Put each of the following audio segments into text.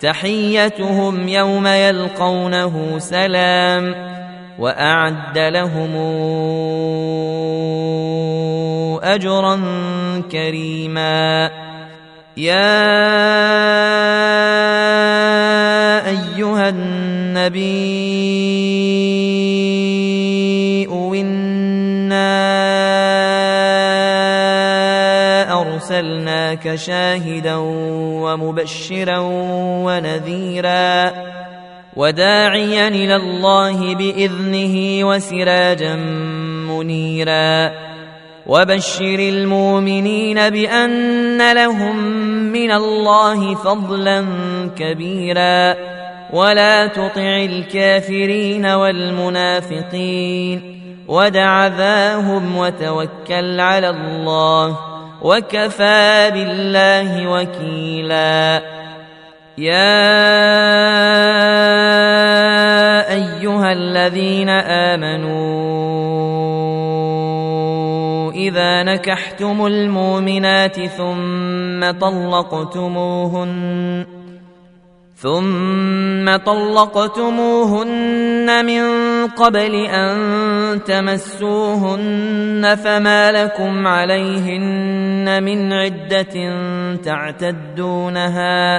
تحيتهم يوم يلقونه سلام وأعد لهم أجرا كريما يا أيها النبي إنا أرسلناك شاهدا ومبشرا ونذيرا وداعيا إلى الله بإذنه وسراجا منيرا وبشر المؤمنين بأن لهم من الله فضلا كبيرا ولا تطع الكافرين والمنافقين ودع ذاهم وتوكل على الله وكفى بالله وكيلا يا أيها الذين آمنوا إذا نكحتم المؤمنات ثم طلقتموهن من قبل أن تمسوهن فما لكم عليهن من عدة تعتدونها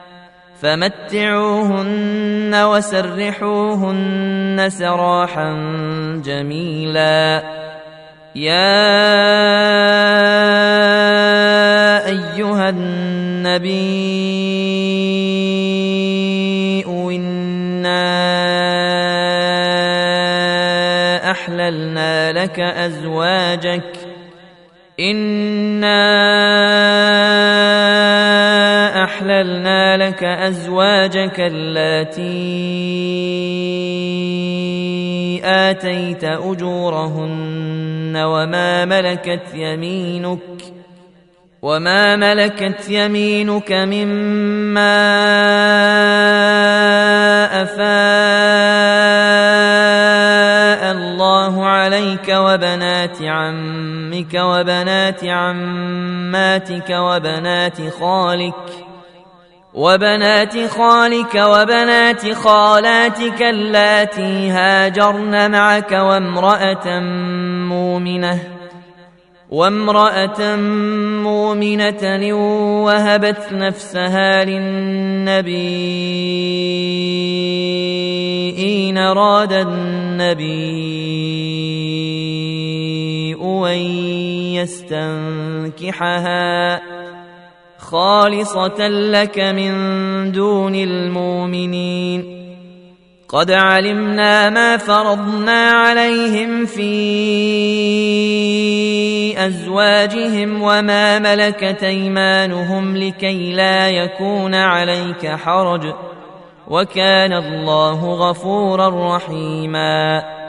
فمتعوهن وسرحوهن سراحا جميلا يا أيها النبي إنا أحللنا لك أزواجك اللاتي آتيت أجورهن وما ملكت يمينك مما أفاء الله عليك وبنات عمك وبنات عماتك وبنات خالك وبنات خالاتك اللاتي هاجرن معك وامرأة مؤمنة وهبت نفسها للنبي إن أراد النبي أن يستنكحها خالصة لك من دون المؤمنين قد علمنا ما فرضنا عليهم في أزواجهم وما ملكت أيمانهم لكي لا يكون عليك حرج وكان الله غفورا رحيما